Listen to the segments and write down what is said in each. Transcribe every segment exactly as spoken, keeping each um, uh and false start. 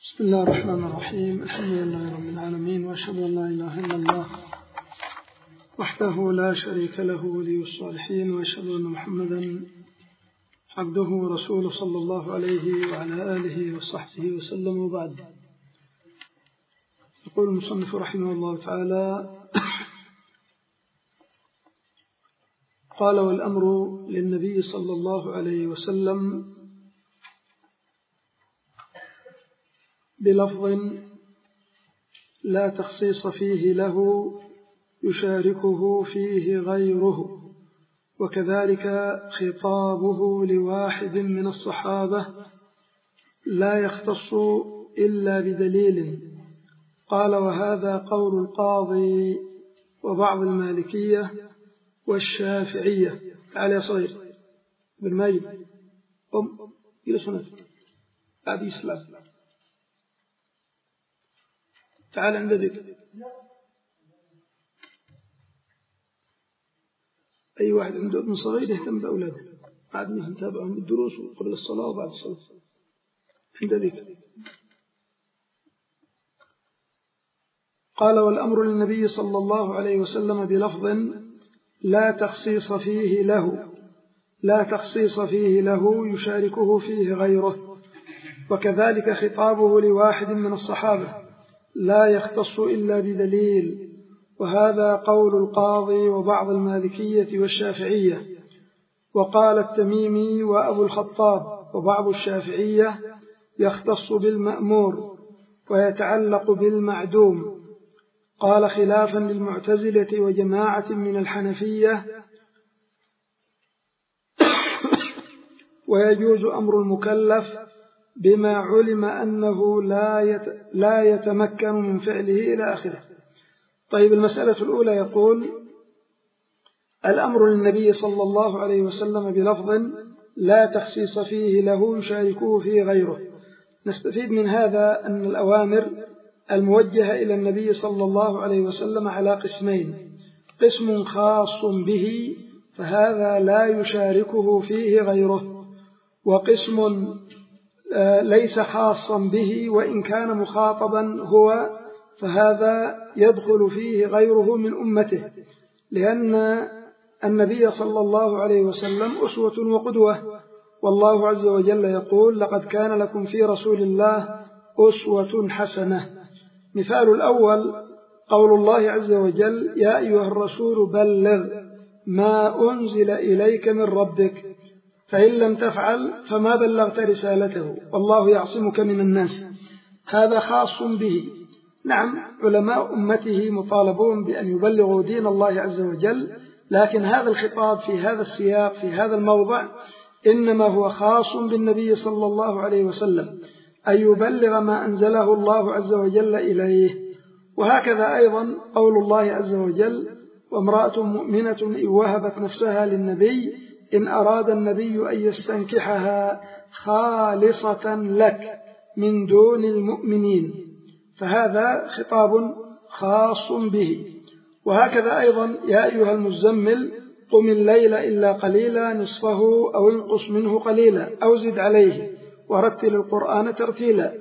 بسم الله الرحمن الرحيم. الحمد لله رب العالمين، وأشهد أن لا إله إلا الله وحده لا شريك له ولي الصالحين، وأشهد أن محمدا عبده ورسوله صلى الله عليه وعلى آله وصحبه وسلم. وبعد، يقول المصنف رحمه الله تعالى: قال: والأمر للنبي صلى الله عليه وسلم بلفظ لا تخصيص فيه له يشاركه فيه غيره، وكذلك خطابه لواحد من الصحابة لا يختص إلا بدليل. قال: وهذا قول القاضي وبعض المالكية والشافعية. تعال يا صغير بن ماجد، قم جلس هنا بعد يسلم. تعال عند ذلك. أي واحد عنده ابن صغير يهتم بأولاده، بعد ما نتابعهم بالدروس قبل الصلاة وبعد الصلاة. عند ذلك. قال: والأمر للنبي صلى الله عليه وسلم بلفظ لا تخصيص فيه له لا تخصيص فيه له يشاركه فيه غيره، وكذلك خطابه لواحد من الصحابة لا يختص إلا بدليل. وهذا قول القاضي وبعض المالكية والشافعية. وقال التميمي وأبو الخطاب وبعض الشافعية يختص بالمأمور ويتعلق بالمعدوم. قال: خلافا للمعتزلة وجماعة من الحنفية. ويجوز أمر المكلف بما علم أنه لا يتمكن من فعله إلى آخره. طيب، المسألة الأولى يقول: الأمر للنبي صلى الله عليه وسلم بلفظ لا تخصيص فيه له يشاركه فيه غيره. نستفيد من هذا أن الأوامر الموجهة إلى النبي صلى الله عليه وسلم على قسمين: قسم خاص به فهذا لا يشاركه فيه غيره، وقسم ليس خاصا به وإن كان مخاطبا هو فهذا يدخل فيه غيره من أمته، لأن النبي صلى الله عليه وسلم أسوة وقدوة، والله عز وجل يقول: لقد كان لكم في رسول الله أسوة حسنة. مثال الأول قول الله عز وجل: يا أيها الرسول بلغ ما أنزل إليك من ربك، فإن لم تفعل فما بلغت رسالته والله يعصمك من الناس. هذا خاص به. نعم، علماء أمته مطالبون بأن يبلغوا دين الله عز وجل، لكن هذا الخطاب في هذا السياق في هذا الموضع إنما هو خاص بالنبي صلى الله عليه وسلم، أن يبلغ ما أنزله الله عز وجل إليه. وهكذا أيضا قول الله عز وجل: وامرأة مؤمنة إن وهبت نفسها للنبي إن أراد النبي أن يستنكحها خالصة لك من دون المؤمنين، فهذا خطاب خاص به. وهكذا أيضا: يا أيها المزمل قم الليل إلا قليلا نصفه أو انقص منه قليلا أو زد عليه ورتل القرآن ترتيلا.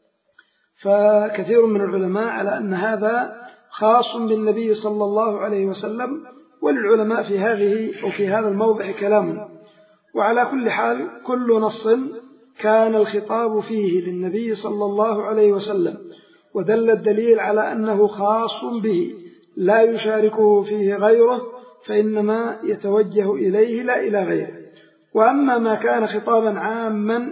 فكثير من العلماء على أن هذا خاص بالنبي صلى الله عليه وسلم، وللعلماء في هذه وفي هذا الموضع كلام. وعلى كل حال، كل نص كان الخطاب فيه للنبي صلى الله عليه وسلم ودل الدليل على أنه خاص به لا يشاركه فيه غيره فإنما يتوجه إليه لا إلى غيره. وأما ما كان خطابا عاما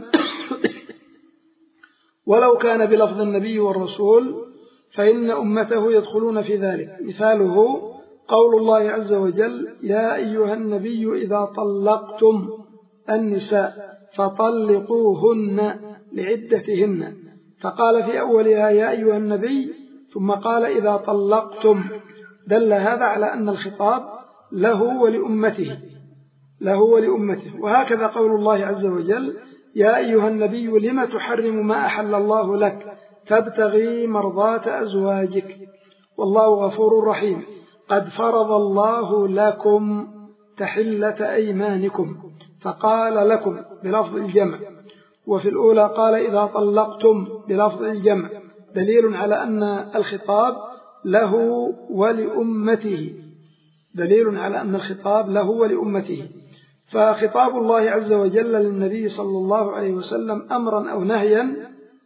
ولو كان بلفظ النبي والرسول فإن أمته يدخلون في ذلك. مثاله قول الله عز وجل: يا أيها النبي إذا طلقتم النساء فطلقوهن لعدتهن، فقال في أولها: يا أيها النبي، ثم قال: إذا طلقتم. دل هذا على أن الخطاب له ولأمته له ولأمته. وهكذا قول الله عز وجل: يا أيها النبي لم تحرم ما أحل الله لك تبتغي مرضات أزواجك والله غفور رحيم قد فرض الله لكم تحلة أيمانكم، فقال لكم بلفظ الجمع. وفي الأولى قال إذا طلقتم بلفظ الجمع، دليل على أن الخطاب له ولأمته، دليل على أن الخطاب له ولأمته. فخطاب الله عز وجل للنبي صلى الله عليه وسلم أمرا أو نهيا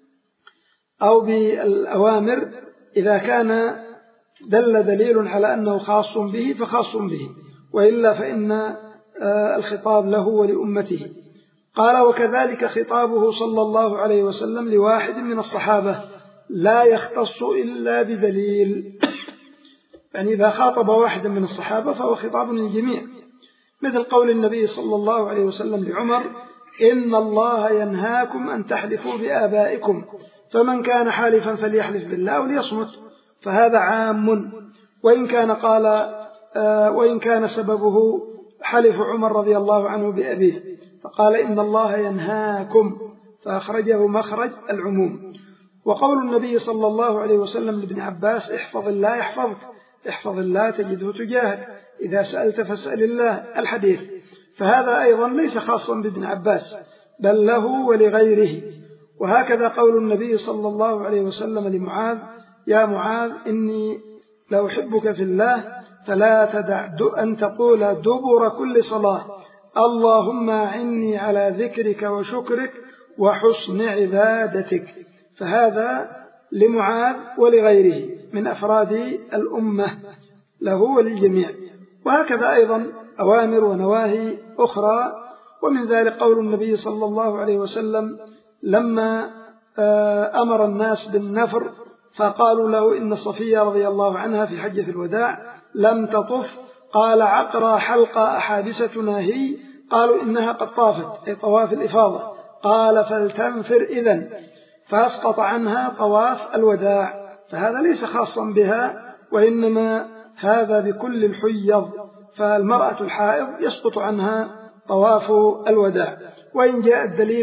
أو بالأوامر إذا كان دل دليل على أنه خاص به فخاص به، وإلا فإن الخطاب له ولأمته. قال وكذلك خطابه صلى الله عليه وسلم لواحد من الصحابة لا يختص إلا بدليل، يعني إذا خاطب واحدا من الصحابة فهو خطاب للجميع، مثل قول النبي صلى الله عليه وسلم لعمر إن الله ينهاكم أن تحلفوا بآبائكم فمن كان حالفا فليحلف بالله أو ليصمت، فهذا عام. وإن كان قال آه وإن كان سببه حلف عمر رضي الله عنه بأبيه، فقال إن الله ينهاكم، فأخرجه مخرج العموم. وقول النبي صلى الله عليه وسلم لابن عباس احفظ الله يحفظك، احفظ الله تجده تجاهك، إذا سألت فاسأل الله، الحديث، فهذا أيضا ليس خاصا بابن عباس بل له ولغيره. وهكذا قول النبي صلى الله عليه وسلم لمعاذ يا معاذ إني لأحبك في الله فلا تدع أن تقول دبر كل صلاة اللهم أعني على ذكرك وشكرك وحسن عبادتك، فهذا لمعاذ ولغيره من أفراد الأمة، له وللجميع. وهكذا أيضا أوامر ونواهي أخرى، ومن ذلك قول النبي صلى الله عليه وسلم لما أمر الناس بالنفر فقالوا له إن صفية رضي الله عنها في حجة الوداع لم تطف، قال عقرى حلقة أحابستنا هي، قالوا إنها قد طافت أي طواف الإفاضة، قال فلتنفر إذن، فأسقط عنها طواف الوداع، فهذا ليس خاصا بها وإنما هذا بكل الحيض، فالمرأة الحائض يسقط عنها طواف الوداع. وإن جاء الدليل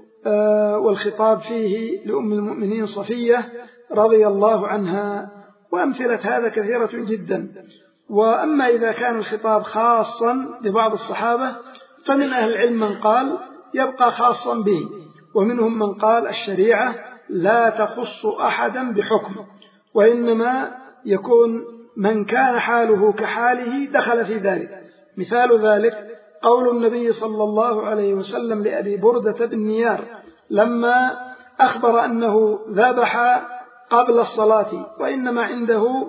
والخطاب فيه لأم المؤمنين صفية رضي الله عنها، وأمثلة هذا كثيرة جدا. وأما إذا كان الخطاب خاصا ببعض الصحابة فمن أهل العلم من قال يبقى خاصا به، ومنهم من قال الشريعة لا تخص أحدا بحكم، وإنما يكون من كان حاله كحاله دخل في ذلك. مثال ذلك قول النبي صلى الله عليه وسلم لأبي بردة بن نيار لما أخبر أنه ذبح قبل الصلاة وإنما عنده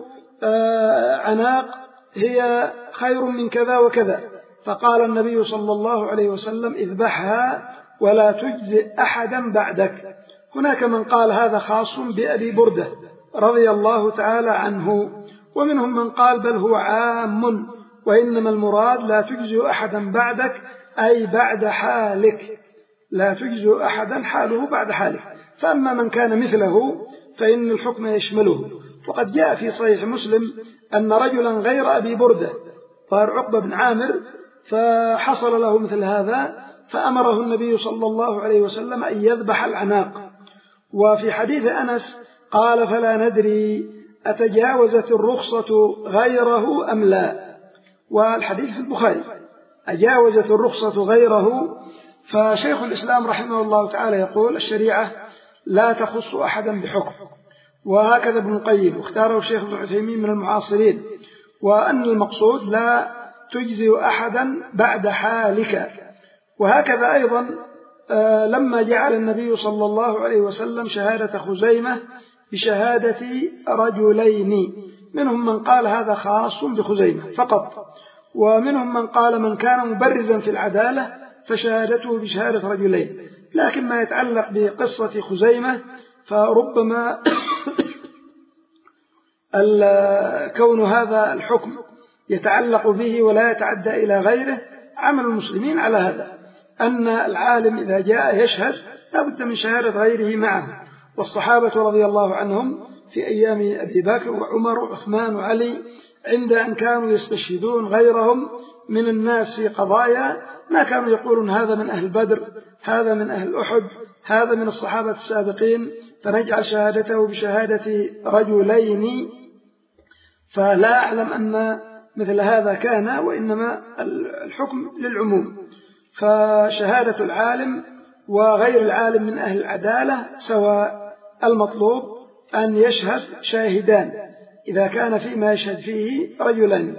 عناق هي خير من كذا وكذا، فقال النبي صلى الله عليه وسلم اذبحها ولا تجزئ أحدا بعدك. هناك من قال هذا خاص بأبي بردة رضي الله تعالى عنه، ومنهم من قال بل هو عام، وإنما المراد لا تجزئ أحدا بعدك أي بعد حالك، لا تجزئ أحدا حاله بعد حالك. فأما من كان مثله فإن الحكم يشمله. وقد جاء في صحيح مسلم أن رجلا غير أبي بردة صار عقبة بن عامر فحصل له مثل هذا، فأمره النبي صلى الله عليه وسلم أن يذبح العناق. وفي حديث أنس قال فلا ندري أتجاوزت الرخصة غيره أم لا، والحديث في البخاري أجاوزت الرخصة غيره. فشيخ الإسلام رحمه الله تعالى يقول الشريعة لا تخص أحدا بحكم، وهكذا ابن القيم واختاره الشيخ ابن عثيمين من المعاصرين، وأن المقصود لا تجزي أحدا بعد حالك. وهكذا أيضا لما جعل النبي صلى الله عليه وسلم شهادة خزيمة بشهادة رجلين، منهم من قال هذا خاص بخزيمة فقط، ومنهم من قال من كان مبرزا في العدالة فشهادته بشهادة رجلين. لكن ما يتعلق بقصة خزيمة فربما كون هذا الحكم يتعلق به ولا يتعدى إلى غيره. عمل المسلمين على هذا، أن العالم إذا جاء يشهد لابد من شهادة غيره معه، والصحابة رضي الله عنهم في أيام أبي بكر وعمر وعثمان وعلي عند أن كانوا يستشهدون غيرهم من الناس في قضايا ما كانوا يقولون هذا من أهل بدر، هذا من أهل أحد، هذا من الصحابة السابقين، فنجعل شهادته بشهادة رجلين. فلا أعلم أن مثل هذا كان، وإنما الحكم للعموم. فشهادة العالم وغير العالم من أهل العدالة سواء. المطلوب أن يشهد شاهدان إذا كان فيما يشهد فيه رجلان.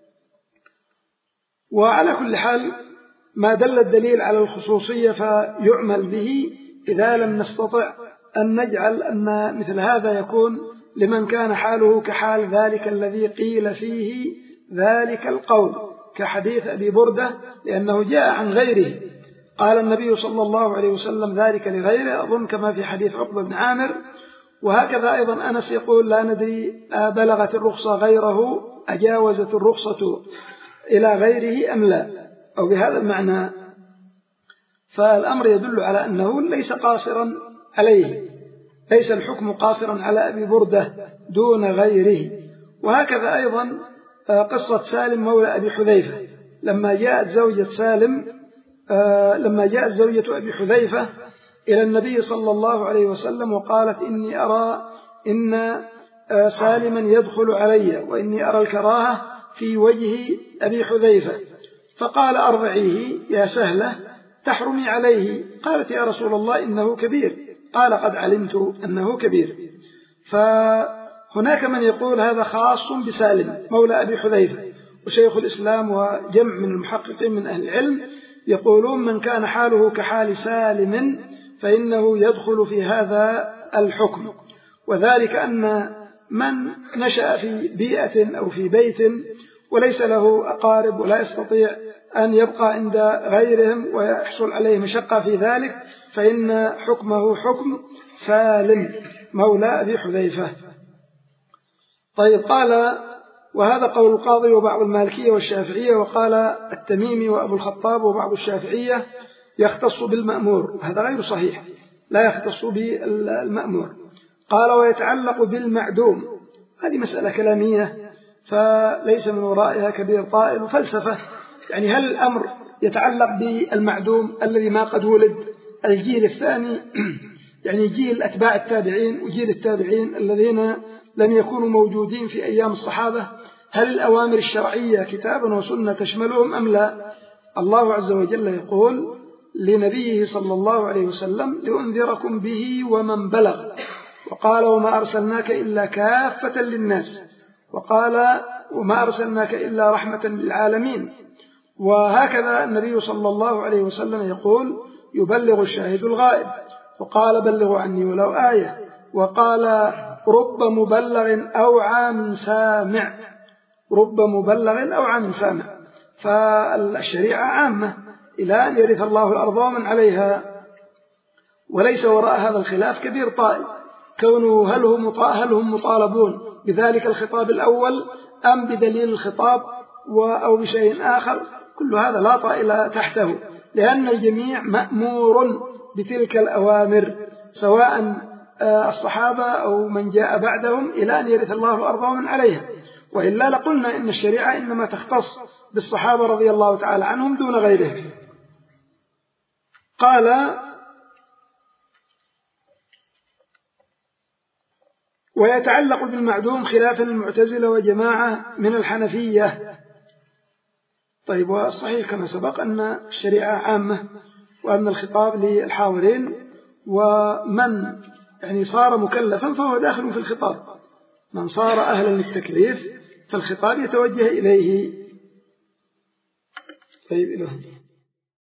وعلى كل حال ما دل الدليل على الخصوصية فيعمل به إذا لم نستطع أن نجعل أن مثل هذا يكون لمن كان حاله كحال ذلك الذي قيل فيه ذلك القول، كحديث أبي بردة، لأنه جاء عن غيره قال النبي صلى الله عليه وسلم ذلك لغيره، أظن كما في حديث عقبة بن عامر. وهكذا أيضا أنس يقول لا ندري بلغت الرخصة غيره أجاوزت الرخصة إلى غيره أم لا، أو بهذا المعنى. فالأمر يدل على أنه ليس قاصرا عليه، ليس الحكم قاصرا على أبي بردة دون غيره. وهكذا أيضا قصة سالم مولى أبي حذيفة لما جاءت زوجة سالم لما جاءت زوجة أبي حذيفة إلى النبي صلى الله عليه وسلم وقالت إني أرى إن سالما يدخل علي وإني أرى الكراهة في وجه أبي حذيفة، فقال أرضعيه يا سهلة تحرمي عليه. قالت يا رسول الله إنه كبير، قال قد علمت أنه كبير. فهناك من يقول هذا خاص بسالم مولى أبي حذيفة، وشيخ الإسلام وجمع من المحققين من أهل العلم يقولون من كان حاله كحال سالم فإنه يدخل في هذا الحكم. وذلك أن من نشأ في بيئة أو في بيت وليس له أقارب ولا يستطيع أن يبقى عند غيرهم ويحصل عليه مشقة في ذلك، فإن حكمه حكم سالم مولى أبي حذيفة. طيب، قال وهذا قول القاضي وبعض المالكية والشافعية، وقال التميمي وأبو الخطاب وبعض الشافعية يختص بالمأمور، هذا غير صحيح، لا يختص بالمأمور. قال ويتعلق بالمعدوم، هذه مسألة كلامية فليس من ورائها كبير طائل وفلسفة. يعني هل الأمر يتعلق بالمعدوم الذي ما قد ولد، الجيل الثاني يعني جيل أتباع التابعين وجيل التابعين الذين لم يكونوا موجودين في أيام الصحابة؟ هل الأوامر الشرعية كتابا وسنة تشملهم أم لا؟ الله عز وجل يقول لنبيه صلى الله عليه وسلم لأنذركم به ومن بلغ، وقال وما أرسلناك إلا كافة للناس، وقال وما أرسلناك إلا رحمة للعالمين. وهكذا النبي صلى الله عليه وسلم يقول يبلغ الشاهد الغائب، وقال بلغوا عني ولو آية، وقال رب مبلغ أوعى من سامع، رب مبلغ أوعى من سامع. فالشريعة عامة إلى أن يرث الله الأرض ومن عليها، وليس وراء هذا الخلاف كبير طائل، كونه هل هم مطالبون بذلك الخطاب الأول أم بدليل الخطاب أو بشيء آخر، كل هذا لا طائل تحته، لأن الجميع مأمور بتلك الأوامر سواء الصحابة أو من جاء بعدهم إلى أن يرث الله الأرض ومن عليها. وإلا لقلنا إن الشريعة إنما تختص بالصحابة رضي الله تعالى عنهم دون غيرهم. قال ويتعلق بالمعدوم خلافا المعتزلة وجماعة من الحنفية. طيب، والصحيح كما سبق أن الشريعة عامة وأن الخطاب للحاضرين، ومن يعني صار مكلفا فهو داخل في الخطاب، من صار أهلا للتكليف فالخطاب يتوجه إليه. طيب، إلهي